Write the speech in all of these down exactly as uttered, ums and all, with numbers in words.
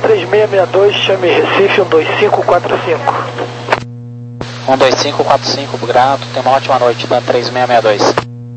três seis seis dois, chame Recife um dois cinco quatro cinco. um dois cinco quatro cinco, grato, tenha uma ótima noite, Dan três seis seis dois.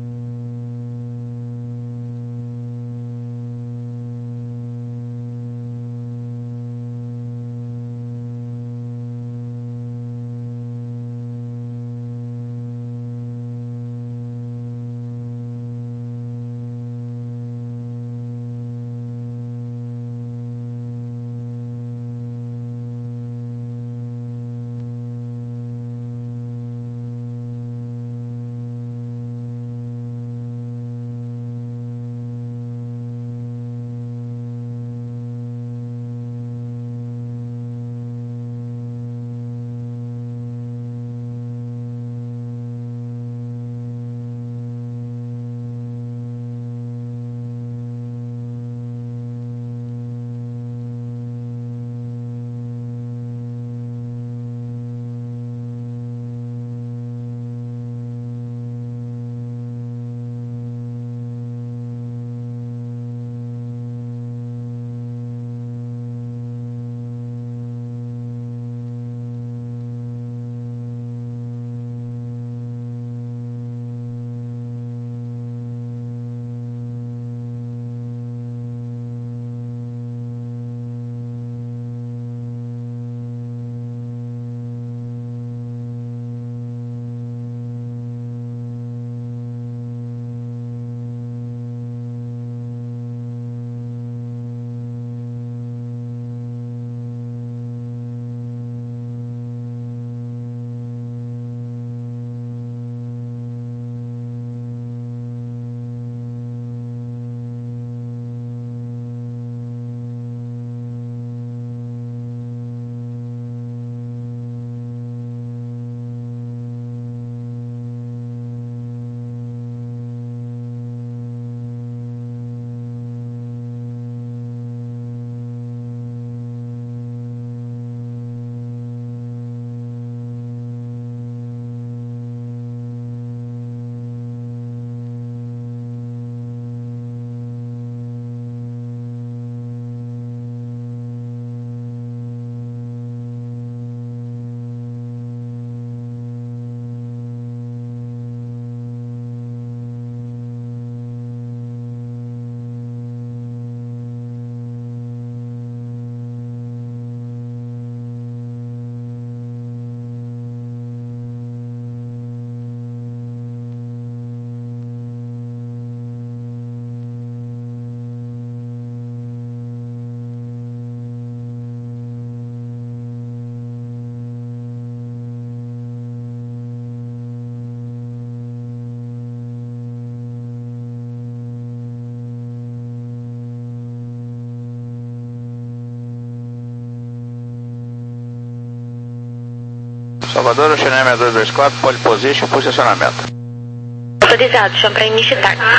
Salvador, China seis dois dois quatro, pole position, posicionamento. Autorizado, chama para início de táxi.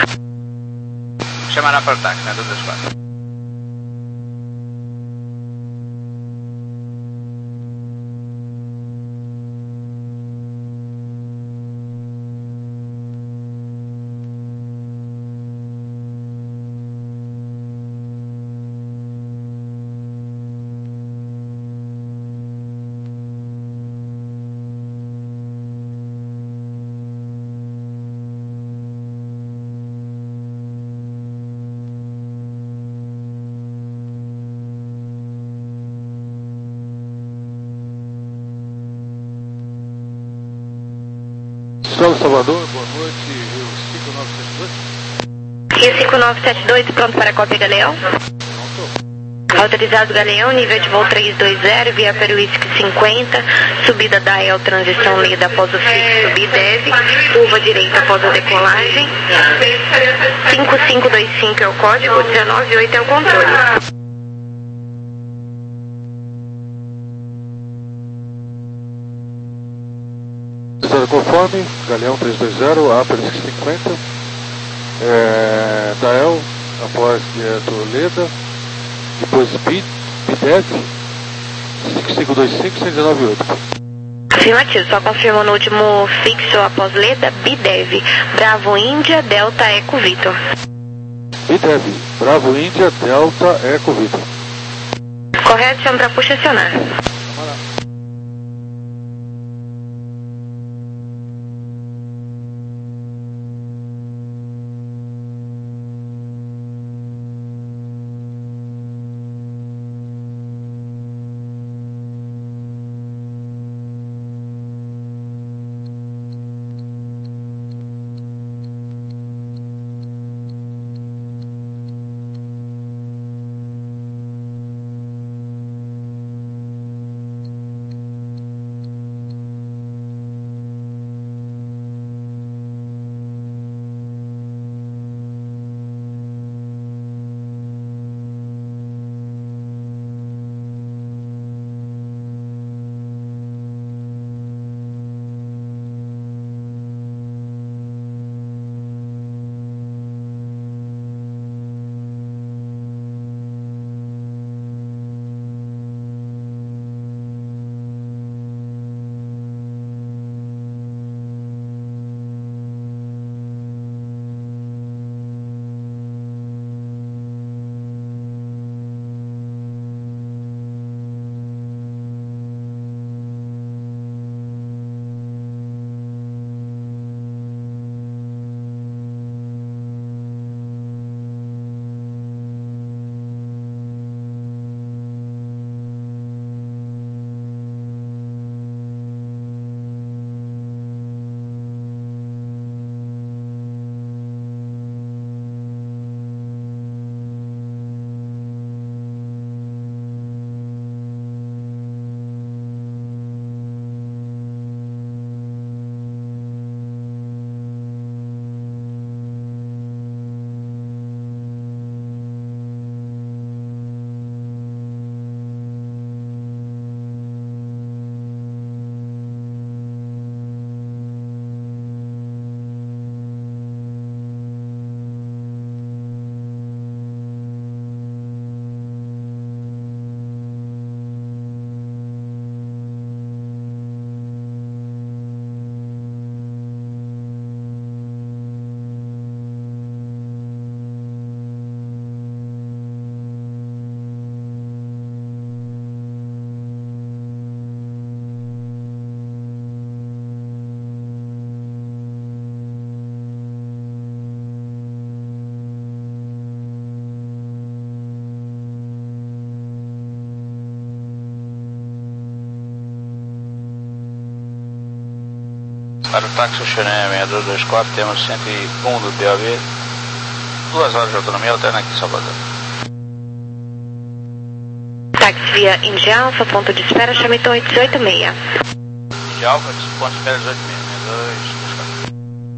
Chamará para o táxi, seis dois dois quatro. Salvador, boa noite, Rio cinco nove sete dois. Rio cinco nove sete dois, pronto para a cópia Galeão? Pronto. Autorizado Galeão, nível de voo trezentos e vinte, via Peruísque cinquenta, subida da E L, transição lida após o fixo, subir deve, curva direita após a decolagem, cinco cinco dois cinco é o código, dezenove oito é o controle. Conforme, Galeão trezentos e vinte, A Peruísque cinquenta, é, Dael, após é, Toledo, depois B, BDEV, cinco cinco dois cinco, cento e dezenove oito. Afirmativo, só confirmou no último fixo após Leda, BDEV, Bravo Índia, Delta Eco Vitor. BDEV, Bravo Índia, Delta Eco Vitor. Correto, chama para puxa acionar. Para o táxi Xené seis dois dois quatro, temos cento e um do D O B, duas horas de autonomia alterna aqui em Salvador. Táxi via Indy Alfa, ponto de espera, chame Torre dezoito seis. Indy Alfa, ponto de espera dezoito seis, seis dois dois quatro.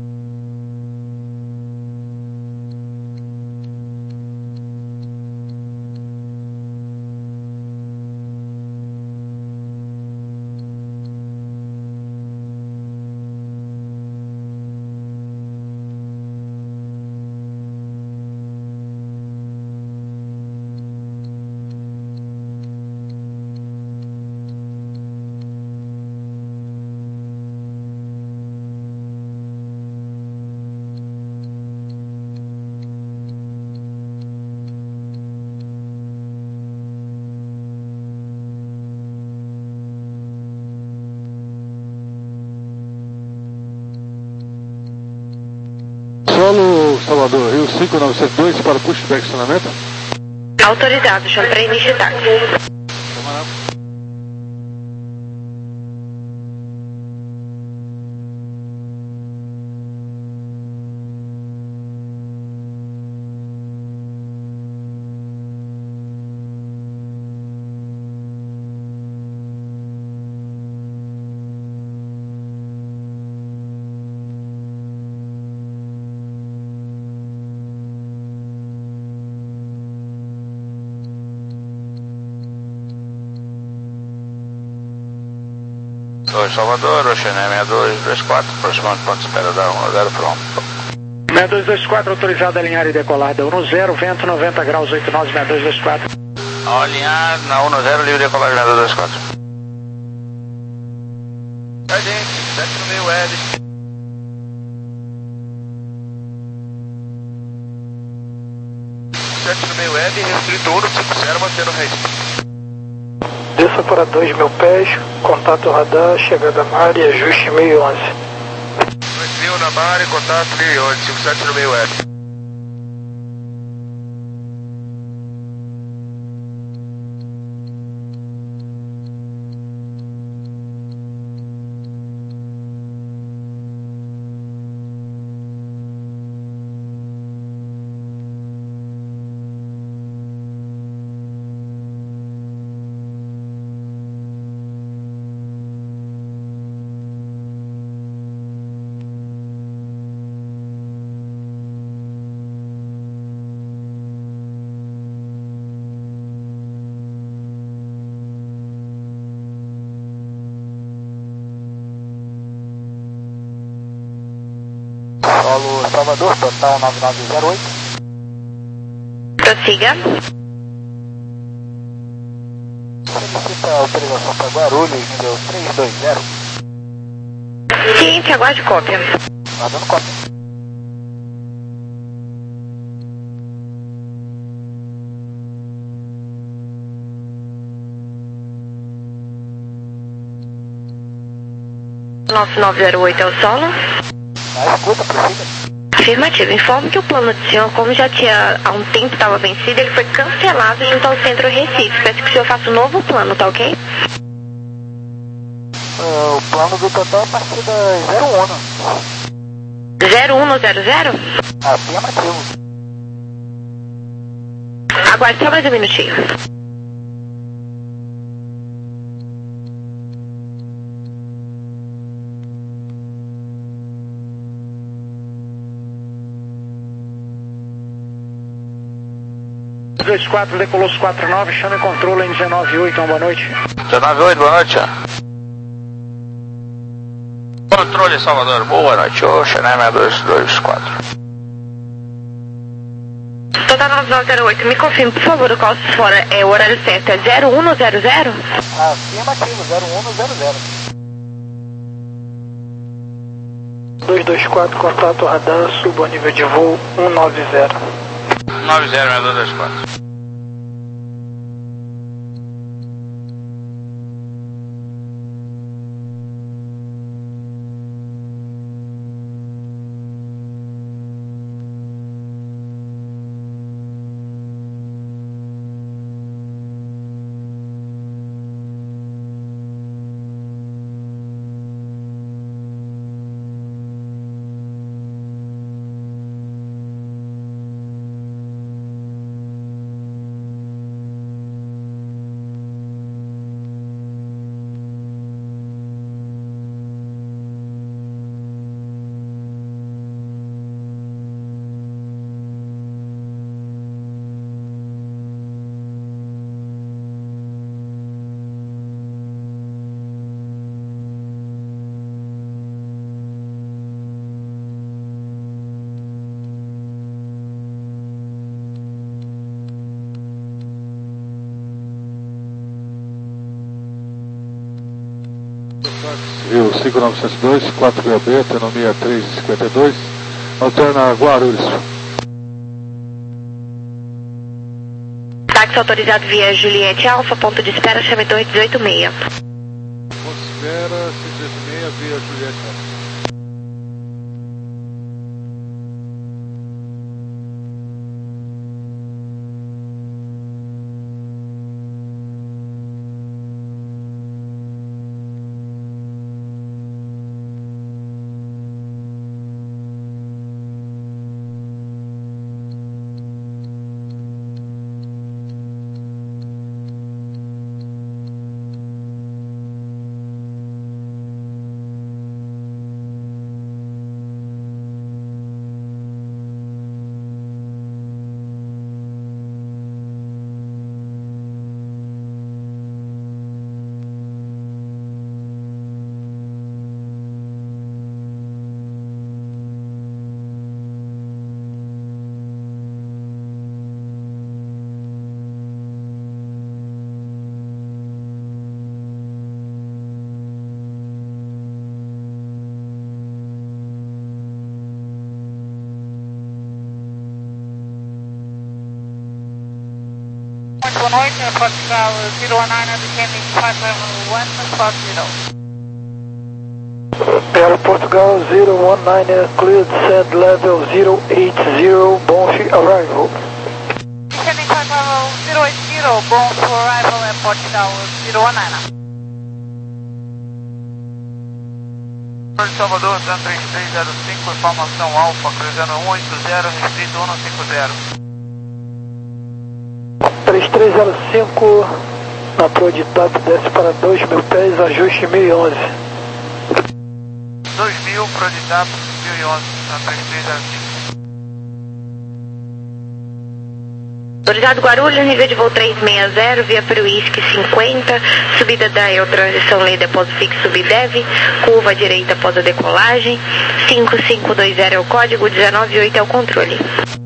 Solo Salvador, Rio cinco novecentos e dois para pushback estacionamento. Autorizado, chama para início de táxi. Oi, Salvador, Oxené seis dois dois quatro, aproximando ponto de espera da um zero, pronto. seis dois dois quatro, autorizado a alinhar e decolar da um zero, vento noventa graus, oito nove, seis dois dois quatro. Ao alinhar na um zero, livre decolagem seis dois dois quatro. A gente, sete no meio L. sete no meio L, restrito um cinco zero, mantendo o rei. Alfa para dois mil pés, contato radar, chegada à área, ajuste mil e onze. dois mil na área, contato mil e onze, cinco sete no meio F. Solo Salvador, total nove nove zero oito. Prossiga. Solicita a autorização para Guarulhos, nível três dois zero. Ciente, aguarde cópia. Tá dando cópia. nove nove zero oito é o solo? Ah, escuta, prossiga. Afirmativo. Informo que o plano do senhor, como já tinha há um tempo estava vencido, ele foi cancelado junto ao centro Recife. Peço que o senhor faça um novo plano, tá ok? Uh, o plano do total é a partir da zero um, né? zero um no zero zero? Afirmativo. Aguarde só mais um minutinho. dois quatro, decolou os quatro nove, chama e controle em dezenove oito, uma boa noite. dezenove oito, boa noite. Controle Salvador, boa noite. Ô, Xané seis dois dois quatro. Total nove nove zero oito, me confirme, por favor, o qual fora é o horário certo, é zero um no zero zero? Afirmativo, zero um no zero zero. dois dois quatro, contato radar, suba ao nível de voo cento e noventa. nove zero seis dois dois quatro. Rio cinco nove sete dois, quatro B B, autonomia três cinquenta e dois, alterna Guarulhos. Táxi autorizado via Juliette Alfa, ponto de espera, chame dois oito seis. Ponto de espera, seis oito seis, via Juliette Alfa. boa noite, é Portugal zero one nine, descending flight level one, spot zero. Aero Portugal zero one nine, clear descend level zero eight zero, Bonf arrival. Descending flight level zero eight zero, Bonf arrival at Portugal zero one nine. Salvador, San três três zero cinco, informação Alfa, cruzando um oito zero, restrito um cinco zero. três três zero cinco, na proa de TAP, desce para dois mil pés, ajuste mil e onze. dois mil, proa de TAP, mil e onze, San três três zero cinco. Autorizado Guarulhos, nível de voo três seis zero, via para o Whisky cinquenta, subida da E L transição lei depósito fixo Bidev, curva à direita após a decolagem, cinco cinco dois zero é o código, dezenove oito é o controle.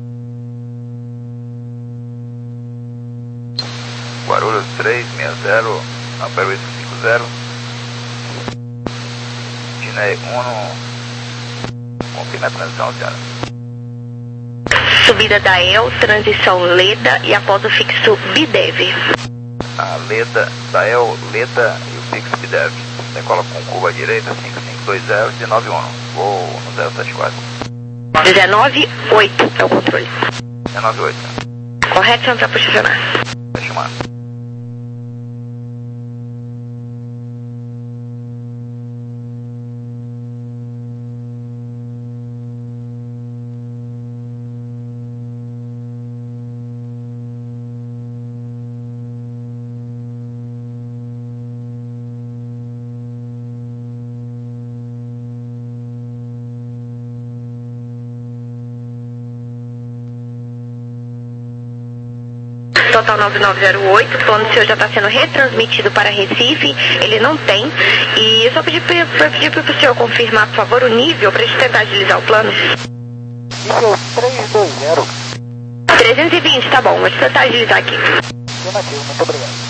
Guarulhos três seis zero, Ampere Whisky cinco zero. China um, confirma a transição, senhora. Subida da E L, transição Leda e após o fixo Bidev. A Leda, da E L, Leda e o fixo Bidev. Decola com curva à direita, cinco cinco dois zero, dezenove um. Vou no zero sete quatro. dezenove oito é o controle. dezenove oito. Correto, senhor, para posicionar. Vai chamar. Total nove nove zero oito, o plano seu já está sendo retransmitido para Recife, ele não tem, e eu só pedi para pedir para o senhor confirmar, por favor, o nível para a gente tentar agilizar o plano. Nível três dois zero. trezentos e vinte, tá bom, vou tentar agilizar aqui. Afirmativo, muito obrigado.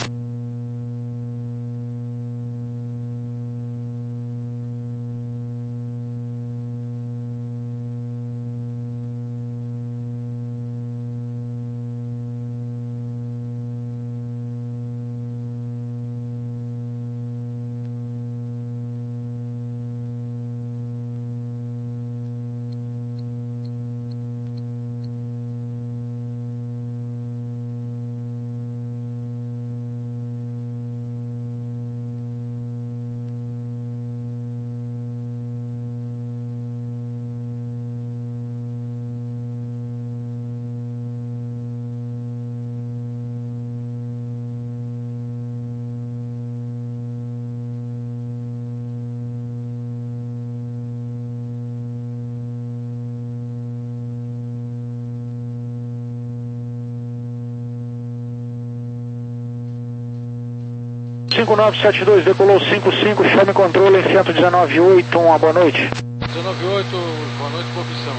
cinco nove sete dois, decolou cinco cinco, chame controle em cento e dezenove oito, uma boa noite. dezenove oito, boa noite, boa missão.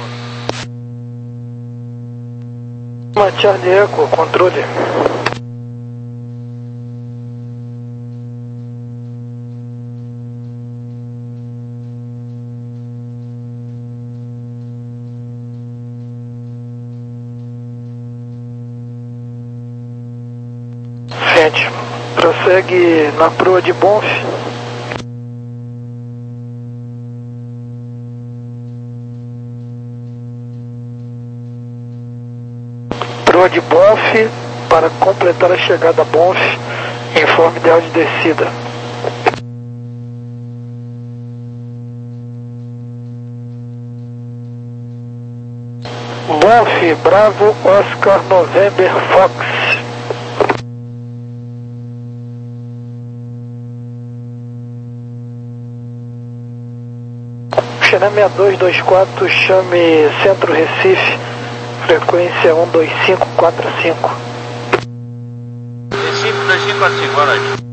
Uma Charlie Echo, controle. Frente. Prossegue na proa de Bonf. Proa de Bonf, para completar a chegada a Bonf, informe ideal de descida. Bonf, Bravo, Oscar, November, Fox. Xené seis dois dois quatro, chame Centro Recife, frequência um dois cinco quatro cinco. Recife dois cinco quatro cinco, boa noite.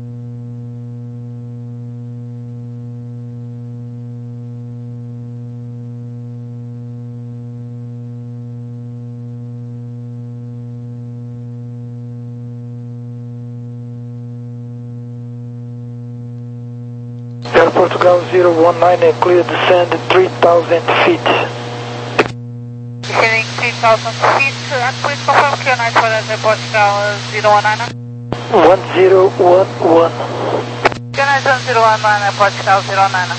Air Portugal zero one nine, clear descend three thousand feet. Descending three thousand feet, and please confirm Q nine for the Portugal zero one nine. one zero one one. Gunner one zero one one, airport tower zero nine.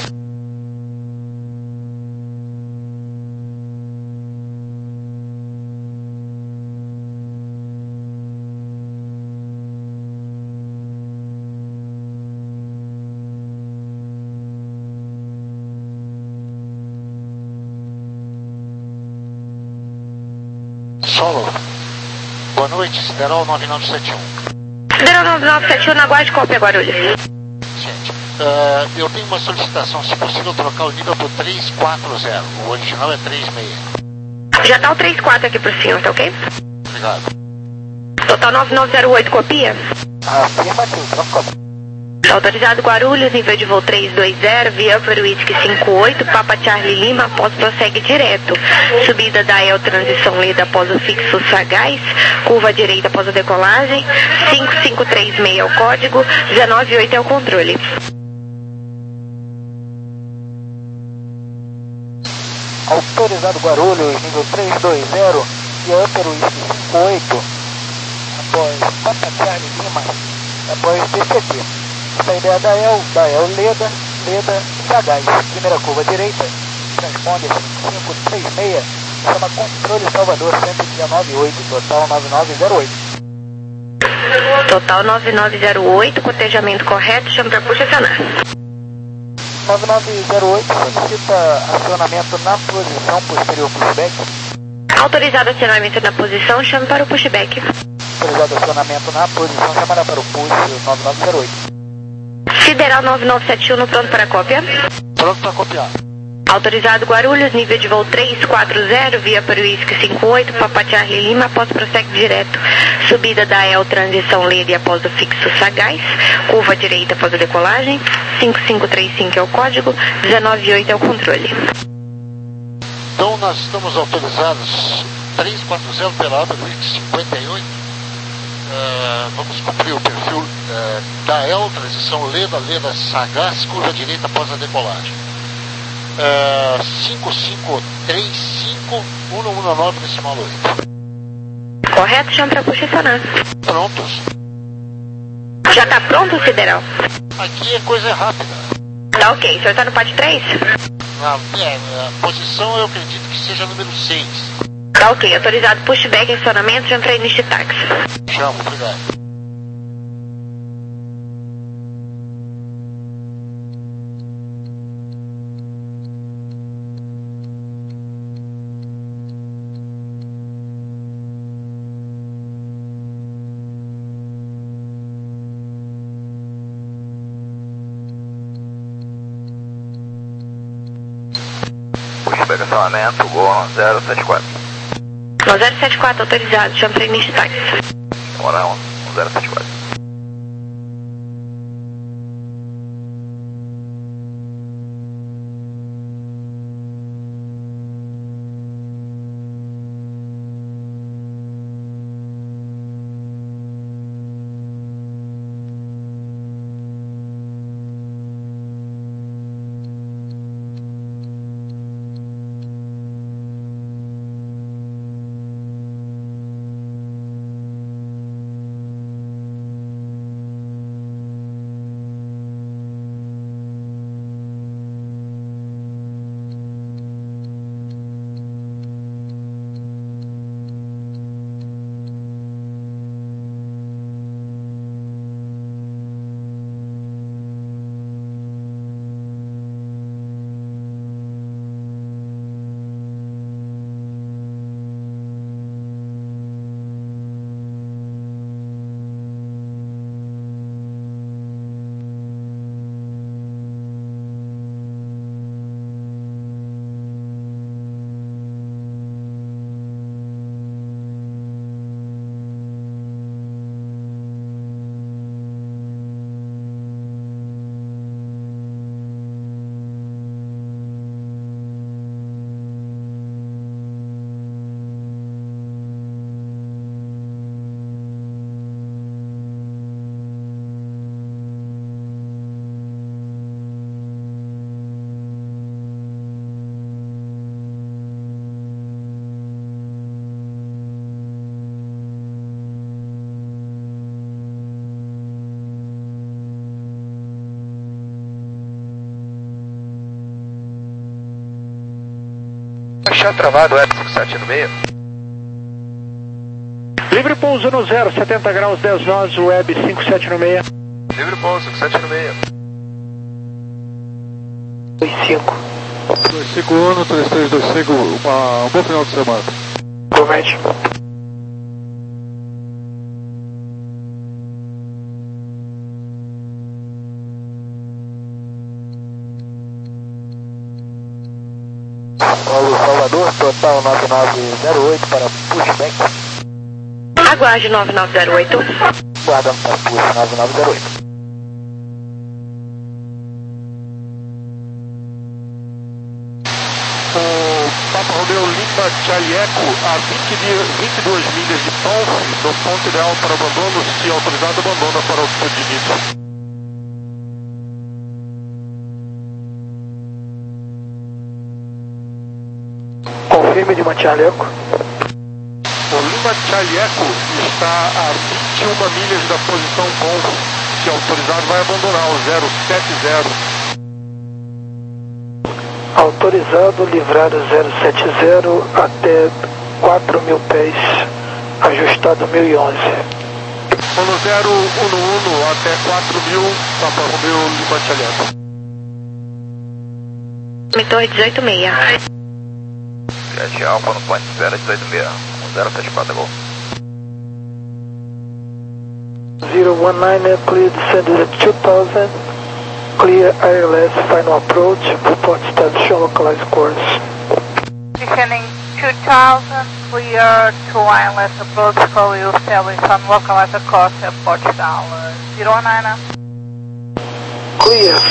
Solo. Boa noite, Sideral nove nove sete um. Sideral nove nove sete um, na guarda cópia, Guarulhos. Gente, uh, eu tenho uma solicitação, se possível, trocar o nível por três quatro zero. O original é três seis. Já tá o três quatro aqui por cima, tá ok? Obrigado. Total nove nove zero oito, copia? Afirmativo, troca cópia. Autorizado Guarulhos, nível de voo três dois zero, via para o Whisky cinco oito, Papa Charlie Lima, após prossegue direto. Subida da E L, transição leda após o fixo sagaz, curva direita após a decolagem, cinco cinco três seis é o código, dezenove oito é o controle. Autorizado Guarulhos, nível três dois zero, via para o Whisky cinco oito, após Papa Charlie Lima, após D C T. Saída é da E L, da E L Leda, Leda, Sagaz, primeira curva direita, transponder cinco cinco três seis, chama controle Salvador cento e dezenove oito, total nove nove zero oito. Total nove nove zero oito, cotejamento correto, chama para posicionar. nove nove zero oito, solicita acionamento na posição posterior pushback. Autorizado acionamento na posição, chame para o pushback. Autorizado acionamento na posição, chamará para o push nove nove zero oito. Sideral nove nove sete um, no pronto para cópia. Pronto para copiar. Autorizado Guarulhos, nível de voo três quatro zero, via para o Whisky cinco oito, Papa Charlie Lima, após prossegue direto. Subida da E L, transição leda e após o fixo sagaz, curva direita após a decolagem, cinco cinco três cinco é o código, dezenove oito é o controle. Então nós estamos autorizados três quatro zero pela aba do Whisky cinquenta e oito. Uh, vamos cumprir o perfil uh, da E L, transição leda, leda sagaz, curva direita após a decolagem. Uh, cinco cinco três cinco um um nove decimal oito. Correto, chama para posicionar. Prontos. Já tá pronto o Sideral? Aqui é coisa rápida. Tá ok, o senhor tá no pad três? Ah, é, a posição eu acredito que seja número seis. Tá ok, autorizado pushback, acionamento, chama para início de táxi. Chamo, obrigado. Pushback acionamento, Gol zero sete quatro. zero sete quatro autorizado, chama para início de táxi. Hora um zero sete quatro. Achar travado, Web cinco sete no meio. Livre pouso no zero, setenta graus, dez nós, Web cinco sete no meio. Livre pouso, cinco sete no meio. dois cinco. dois cinco um, três três dois cinco, uma, um bom final de semana. Promete. Paulo Salvador, total nove nove zero oito para pushback. Aguarde nove nove zero oito. Guarda para push nove nove zero oito. O Papa Romeo Lima Charlie Echo a vinte e duas milhas de Ponce, no ponto ideal para abandono, se autorizado, abandona para o ponto de início. Confirme de Machaleco. O Lima Charlie Echo está a vinte e uma milhas da posição Ponce, se autorizado, vai abandonar o zero sete zero. Autorizado, livrado zero sete zero até quatro mil pés, ajustado mil e onze. No zero um um até quatro mil, Papa Romeo Lima Charlie Echo. Torre dezoito seis. Jet Alpha no point zero dezoito seis. zero sete quatro, gol. zero one nine, clear descended at two thousand. Clear airless, final approach, report status, show localized course. Descending two thousand, clear to wireless approach, call you established on localized course, airport tower zero one nine. Clear,